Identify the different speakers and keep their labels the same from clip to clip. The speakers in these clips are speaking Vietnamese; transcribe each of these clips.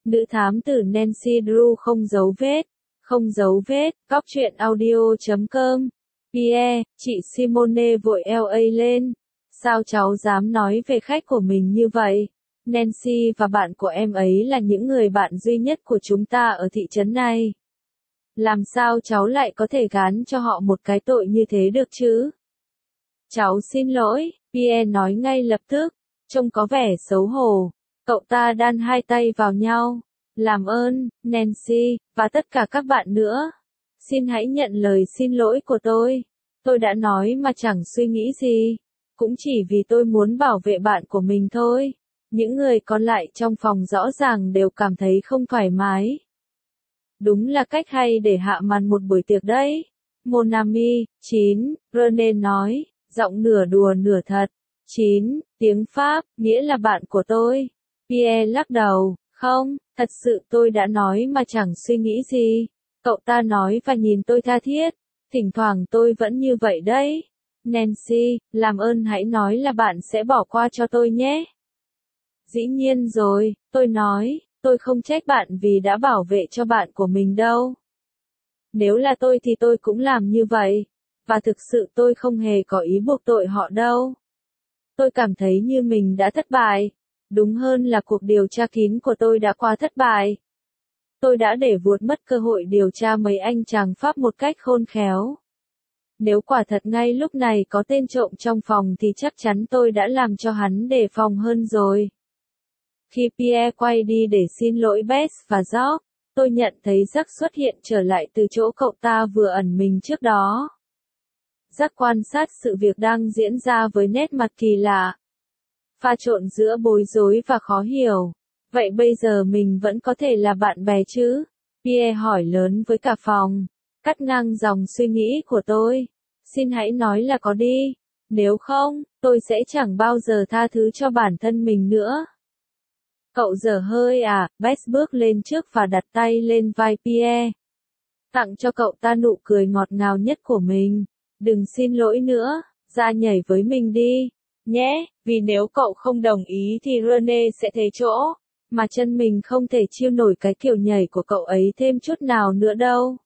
Speaker 1: Nữ thám tử Nancy Drew không giấu vết. Không giấu vết, Cóc truyện audio.com. Pierre, chị Simone vội LA lên. Sao cháu dám nói về khách của mình như vậy? Nancy và bạn của em ấy là những người bạn duy nhất của chúng ta ở thị trấn này. Làm sao cháu lại có thể gán cho họ một cái tội như thế được chứ? Cháu xin lỗi, Pierre nói ngay lập tức, trông có vẻ xấu hổ. Cậu ta đan hai tay vào nhau. Làm ơn, Nancy, và tất cả các bạn nữa. Xin hãy nhận lời xin lỗi của tôi. Tôi đã nói mà chẳng suy nghĩ gì. Cũng chỉ vì tôi muốn bảo vệ bạn của mình thôi. Những người còn lại trong phòng rõ ràng đều cảm thấy không thoải mái. Đúng là cách hay để hạ màn một buổi tiệc đấy. Mon ami, 9, René nói, giọng nửa đùa nửa thật. 9, tiếng Pháp, nghĩa là bạn của tôi. Pierre lắc đầu, không, thật sự tôi đã nói mà chẳng suy nghĩ gì. Cậu ta nói và nhìn tôi tha thiết. Thỉnh thoảng tôi vẫn như vậy đấy. Nancy, làm ơn hãy nói là bạn sẽ bỏ qua cho tôi nhé. Dĩ nhiên rồi, tôi nói, tôi không trách bạn vì đã bảo vệ cho bạn của mình đâu. Nếu là tôi thì tôi cũng làm như vậy. Và thực sự tôi không hề có ý buộc tội họ đâu. Tôi cảm thấy như mình đã thất bại. Đúng hơn là cuộc điều tra kín của tôi đã qua thất bại. Tôi đã để vuột mất cơ hội điều tra mấy anh chàng Pháp một cách khôn khéo. Nếu quả thật ngay lúc này có tên trộm trong phòng thì chắc chắn tôi đã làm cho hắn đề phòng hơn rồi. Khi Pierre quay đi để xin lỗi Bess và George, tôi nhận thấy Jack xuất hiện trở lại từ chỗ cậu ta vừa ẩn mình trước đó. Jack quan sát sự việc đang diễn ra với nét mặt kỳ lạ. Pha trộn giữa bối rối và khó hiểu. Vậy bây giờ mình vẫn có thể là bạn bè chứ? Pierre hỏi lớn với cả phòng. Cắt ngang dòng suy nghĩ của tôi. Xin hãy nói là có đi. Nếu không, tôi sẽ chẳng bao giờ tha thứ cho bản thân mình nữa. Cậu dở hơi à? Bess bước lên trước và đặt tay lên vai Pierre. Tặng cho cậu ta nụ cười ngọt ngào nhất của mình. Đừng xin lỗi nữa, ra nhảy với mình đi. Nhé, vì nếu cậu không đồng ý thì René sẽ thế chỗ. Mà chân mình không thể chịu nổi cái kiểu nhảy của cậu ấy thêm chút nào nữa đâu.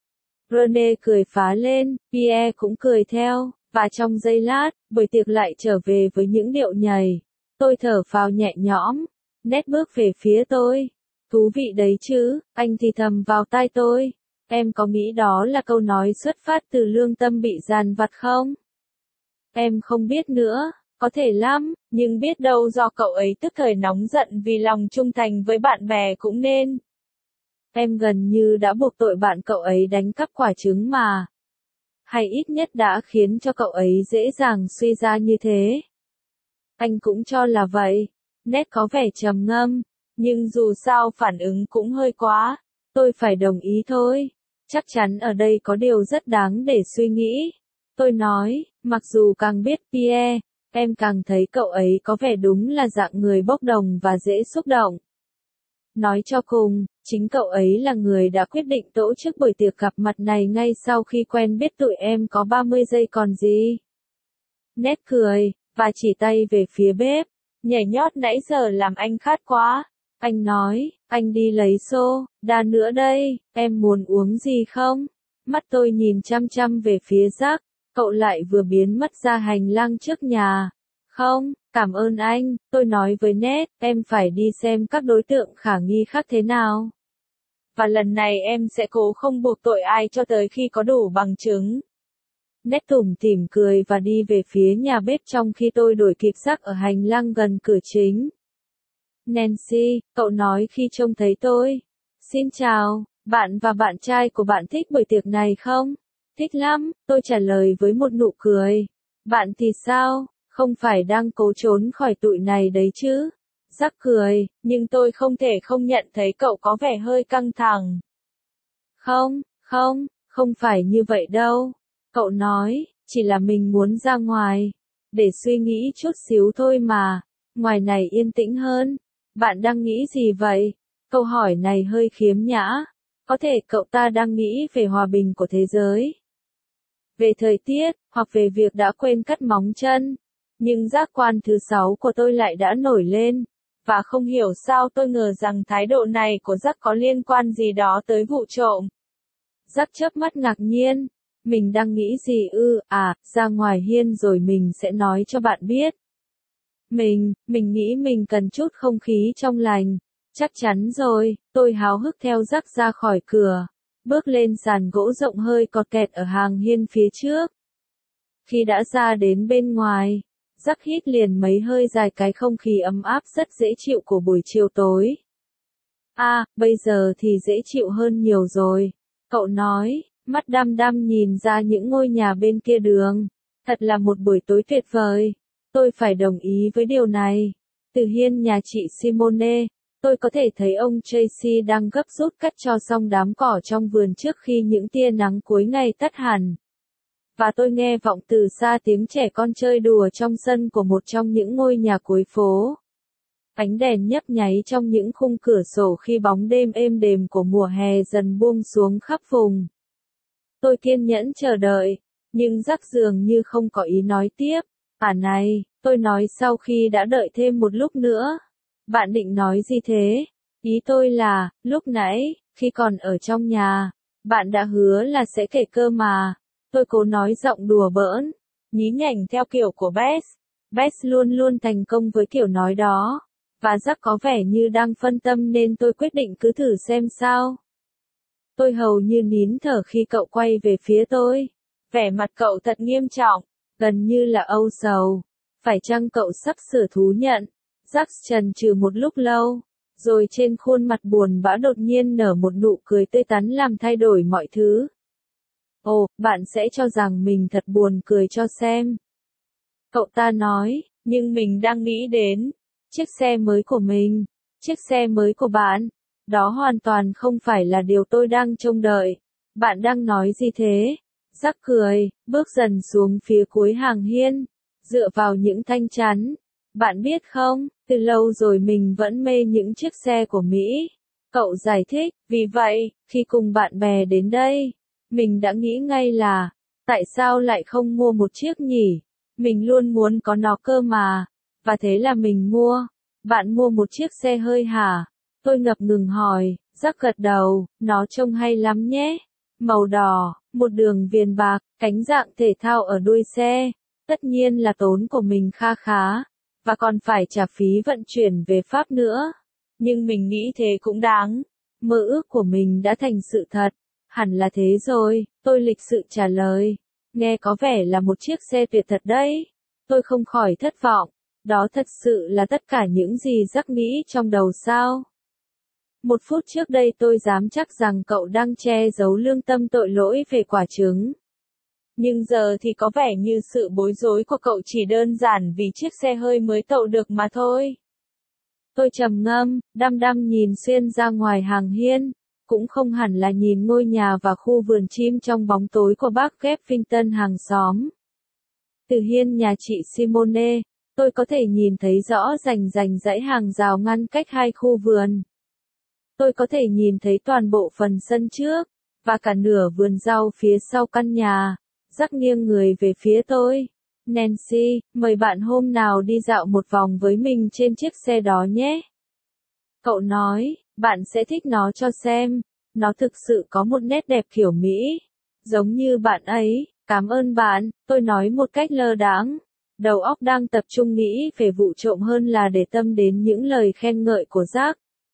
Speaker 1: René cười phá lên, Pierre cũng cười theo, và trong giây lát, buổi tiệc lại trở về với những điệu nhảy. Tôi thở phào nhẹ nhõm, Ned bước về phía tôi. Thú vị đấy chứ, anh thì thầm vào tai tôi. Em có nghĩ đó là câu nói xuất phát từ lương tâm bị dằn vặt không? Em không biết nữa. Có thể lắm, nhưng biết đâu do cậu ấy tức thời nóng giận vì lòng trung thành với bạn bè cũng nên. Em gần như đã buộc tội bạn cậu ấy đánh cắp quả trứng mà. Hay ít nhất đã khiến cho cậu ấy dễ dàng suy ra như thế. Anh cũng cho là vậy. Ned có vẻ trầm ngâm, nhưng dù sao phản ứng cũng hơi quá. Tôi phải đồng ý thôi. Chắc chắn ở đây có điều rất đáng để suy nghĩ. Tôi nói, mặc dù càng biết Pierre, em càng thấy cậu ấy có vẻ đúng là dạng người bốc đồng và dễ xúc động. Nói cho cùng, chính cậu ấy là người đã quyết định tổ chức buổi tiệc gặp mặt này ngay sau khi quen biết tụi em có 30 giây còn gì. Ned cười, và chỉ tay về phía bếp. Nhảy nhót nãy giờ làm anh khát quá. Anh nói, anh đi lấy soda nữa đây, em muốn uống gì không? Mắt tôi nhìn chăm chăm về phía Jack. Cậu lại vừa biến mất ra hành lang trước nhà. Không, cảm ơn anh, tôi nói với Ned, em phải đi xem các đối tượng khả nghi khác thế nào. Và lần này em sẽ cố không buộc tội ai cho tới khi có đủ bằng chứng. Ned tủm tỉm cười và đi về phía nhà bếp trong khi tôi đuổi kịp Jack ở hành lang gần cửa chính. Nancy, cậu nói khi trông thấy tôi. Xin chào, bạn và bạn trai của bạn thích buổi tiệc này không? Thích lắm, tôi trả lời với một nụ cười. Bạn thì sao, không phải đang cố trốn khỏi tụi này đấy chứ? Jack cười, nhưng tôi không thể không nhận thấy cậu có vẻ hơi căng thẳng. Không phải như vậy đâu. Cậu nói, chỉ là mình muốn ra ngoài. Để suy nghĩ chút xíu thôi mà. Ngoài này yên tĩnh hơn. Bạn đang nghĩ gì vậy? Câu hỏi này hơi khiếm nhã. Có thể cậu ta đang nghĩ về hòa bình của thế giới. Về thời tiết, hoặc về việc đã quên cắt móng chân. Nhưng giác quan thứ 6 của tôi lại đã nổi lên. Và không hiểu sao tôi ngờ rằng thái độ này của Jack có liên quan gì đó tới vụ trộm. Jack chớp mắt ngạc nhiên. Mình đang nghĩ gì ư? Ra ngoài hiên rồi mình sẽ nói cho bạn biết. Mình nghĩ mình cần chút không khí trong lành. Chắc chắn rồi, tôi háo hức theo Jack ra khỏi cửa. Bước lên sàn gỗ rộng hơi cọt kẹt ở hàng hiên phía trước. Khi đã ra đến bên ngoài, Jack hít liền mấy hơi dài cái không khí ấm áp rất dễ chịu của buổi chiều tối. Bây giờ thì dễ chịu hơn nhiều rồi. Cậu nói, mắt đăm đăm nhìn ra những ngôi nhà bên kia đường. Thật là một buổi tối tuyệt vời. Tôi phải đồng ý với điều này. Từ hiên nhà chị Simone, tôi có thể thấy ông Tracy đang gấp rút cắt cho xong đám cỏ trong vườn trước khi những tia nắng cuối ngày tắt hẳn. Và tôi nghe vọng từ xa tiếng trẻ con chơi đùa trong sân của một trong những ngôi nhà cuối phố. Ánh đèn nhấp nháy trong những khung cửa sổ khi bóng đêm êm đềm của mùa hè dần buông xuống khắp vùng. Tôi kiên nhẫn chờ đợi, nhưng Jack dường như không có ý nói tiếp. Này, tôi nói sau khi đã đợi thêm một lúc nữa. Bạn định nói gì thế? Ý tôi là, lúc nãy, khi còn ở trong nhà, bạn đã hứa là sẽ kể cơ mà. Tôi cố nói giọng đùa bỡn, nhí nhảnh theo kiểu của Bess. Bess luôn luôn thành công với kiểu nói đó. Và Jack có vẻ như đang phân tâm nên tôi quyết định cứ thử xem sao. Tôi hầu như nín thở khi cậu quay về phía tôi. Vẻ mặt cậu thật nghiêm trọng, gần như là âu sầu. Phải chăng cậu sắp sửa thú nhận? Jack chần chừ một lúc lâu, rồi trên khuôn mặt buồn bã đột nhiên nở một nụ cười tươi tắn làm thay đổi mọi thứ. Bạn sẽ cho rằng mình thật buồn cười cho xem. Cậu ta nói, nhưng mình đang nghĩ đến chiếc xe mới của mình, chiếc xe mới của bạn. Đó hoàn toàn không phải là điều tôi đang trông đợi. Bạn đang nói gì thế? Jack cười, bước dần xuống phía cuối hàng hiên, dựa vào những thanh chắn. Bạn biết không, từ lâu rồi mình vẫn mê những chiếc xe của Mỹ. Cậu giải thích, vì vậy, khi cùng bạn bè đến đây, mình đã nghĩ ngay là, tại sao lại không mua một chiếc nhỉ? Mình luôn muốn có nó cơ mà. Và thế là mình mua. Bạn mua một chiếc xe hơi hả? Tôi ngập ngừng hỏi. Jack gật đầu, nó trông hay lắm nhé. Màu đỏ, một đường viền bạc, cánh dạng thể thao ở đuôi xe. Tất nhiên là tốn của mình kha khá. Và còn phải trả phí vận chuyển về Pháp nữa. Nhưng mình nghĩ thế cũng đáng. Mơ ước của mình đã thành sự thật. Hẳn là thế rồi, tôi lịch sự trả lời. Nghe có vẻ là một chiếc xe tuyệt thật đấy. Tôi không khỏi thất vọng. Đó thật sự là tất cả những gì Jack nghĩ trong đầu sao? Một phút trước đây tôi dám chắc rằng cậu đang che giấu lương tâm tội lỗi về quả trứng. Nhưng giờ thì có vẻ như sự bối rối của cậu chỉ đơn giản vì chiếc xe hơi mới tậu được mà thôi. Tôi trầm ngâm, đăm đăm nhìn xuyên ra ngoài hàng hiên, cũng không hẳn là nhìn ngôi nhà và khu vườn chim trong bóng tối của bác Geffington hàng xóm. Từ hiên nhà chị Simone, tôi có thể nhìn thấy rõ rành rành dãy hàng rào ngăn cách hai khu vườn. Tôi có thể nhìn thấy toàn bộ phần sân trước, và cả nửa vườn rau phía sau căn nhà. Jack nghiêng người về phía tôi. Nancy, mời bạn hôm nào đi dạo một vòng với mình trên chiếc xe đó nhé. Cậu nói, bạn sẽ thích nó cho xem. Nó thực sự có một nét đẹp kiểu Mỹ. Giống như bạn ấy, cảm ơn bạn, tôi nói một cách lơ đãng. Đầu óc đang tập trung nghĩ về vụ trộm hơn là để tâm đến những lời khen ngợi của Jack.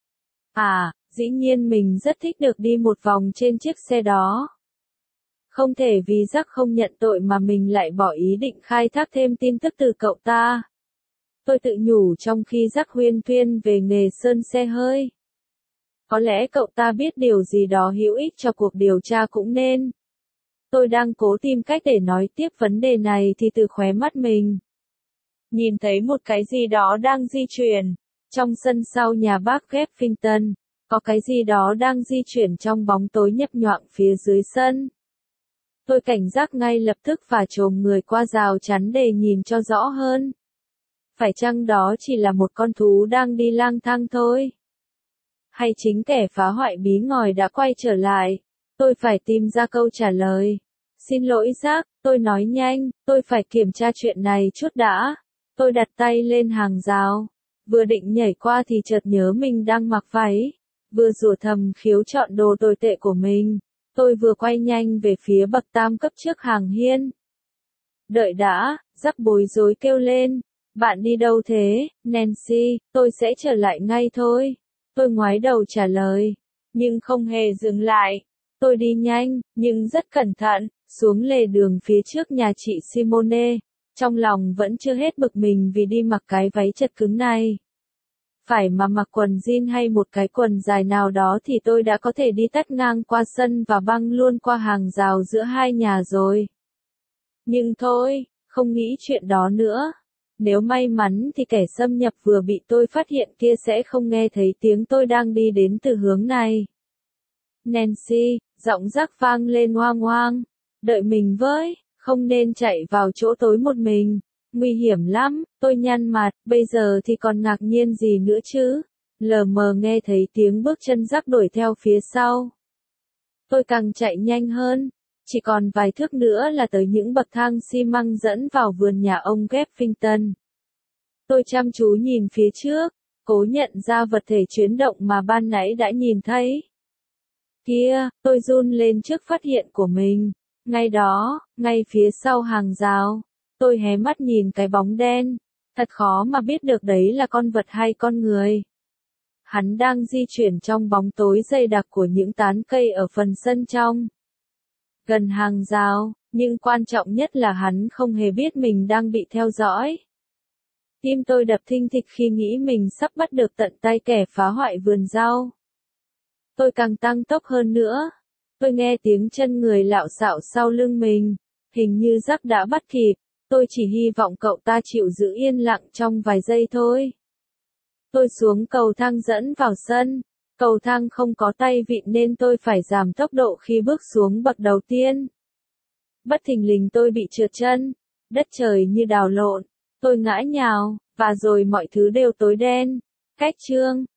Speaker 1: Dĩ nhiên mình rất thích được đi một vòng trên chiếc xe đó. Không thể vì Jack không nhận tội mà mình lại bỏ ý định khai thác thêm tin tức từ cậu ta. Tôi tự nhủ trong khi Jack huyên thuyên về nghề sơn xe hơi. Có lẽ cậu ta biết điều gì đó hữu ích cho cuộc điều tra cũng nên. Tôi đang cố tìm cách để nói tiếp vấn đề này thì từ khóe mắt mình nhìn thấy một cái gì đó đang di chuyển. Trong sân sau nhà bác Geffington, có cái gì đó đang di chuyển trong bóng tối nhấp nhoạng phía dưới sân. Tôi cảnh giác ngay lập tức và chồm người qua rào chắn để nhìn cho rõ hơn. Phải chăng đó chỉ là một con thú đang đi lang thang thôi? Hay chính kẻ phá hoại bí ngòi đã quay trở lại? Tôi phải tìm ra câu trả lời. Xin lỗi Jack, tôi nói nhanh, tôi phải kiểm tra chuyện này chút đã. Tôi đặt tay lên hàng rào. Vừa định nhảy qua thì chợt nhớ mình đang mặc váy. Vừa rủa thầm khiếu chọn đồ tồi tệ của mình. Tôi vừa quay nhanh về phía bậc tam cấp trước hàng hiên. Đợi đã, Jack bối rối kêu lên. Bạn đi đâu thế, Nancy, tôi sẽ trở lại ngay thôi. Tôi ngoái đầu trả lời. Nhưng không hề dừng lại. Tôi đi nhanh, nhưng rất cẩn thận, xuống lề đường phía trước nhà chị Simone. Trong lòng vẫn chưa hết bực mình vì đi mặc cái váy chật cứng này. Phải mà mặc quần jean hay một cái quần dài nào đó thì tôi đã có thể đi tắt ngang qua sân và băng luôn qua hàng rào giữa hai nhà rồi. Nhưng thôi, không nghĩ chuyện đó nữa. Nếu may mắn thì kẻ xâm nhập vừa bị tôi phát hiện kia sẽ không nghe thấy tiếng tôi đang đi đến từ hướng này. Nancy, giọng Jack vang lên oang oang. Đợi mình với, không nên chạy vào chỗ tối một mình. Nguy hiểm lắm, tôi nhăn mặt, bây giờ thì còn ngạc nhiên gì nữa chứ. Lờ mờ nghe thấy tiếng bước chân Jack đuổi theo phía sau. Tôi càng chạy nhanh hơn. Chỉ còn vài thước nữa là tới những bậc thang xi măng dẫn vào vườn nhà ông Geffington. Tôi chăm chú nhìn phía trước, cố nhận ra vật thể chuyển động mà ban nãy đã nhìn thấy. Kia, tôi run lên trước phát hiện của mình. Ngay đó, ngay phía sau hàng rào, tôi hé mắt nhìn cái bóng đen. Thật khó mà biết được đấy là con vật hay con người. Hắn đang di chuyển trong bóng tối dày đặc của những tán cây ở phần sân trong. Gần hàng rào, nhưng quan trọng nhất là hắn không hề biết mình đang bị theo dõi. Tim tôi đập thình thịch khi nghĩ mình sắp bắt được tận tay kẻ phá hoại vườn rau. Tôi càng tăng tốc hơn nữa. Tôi nghe tiếng chân người lạo xạo sau lưng mình. Hình như Jack đã bắt kịp. Tôi chỉ hy vọng cậu ta chịu giữ yên lặng trong vài giây thôi. Tôi xuống cầu thang dẫn vào sân. Cầu thang không có tay vịn nên tôi phải giảm tốc độ khi bước xuống bậc đầu tiên. Bất thình lình tôi bị trượt chân. Đất trời như đào lộn. Tôi ngã nhào, và rồi mọi thứ đều tối đen. Cách chương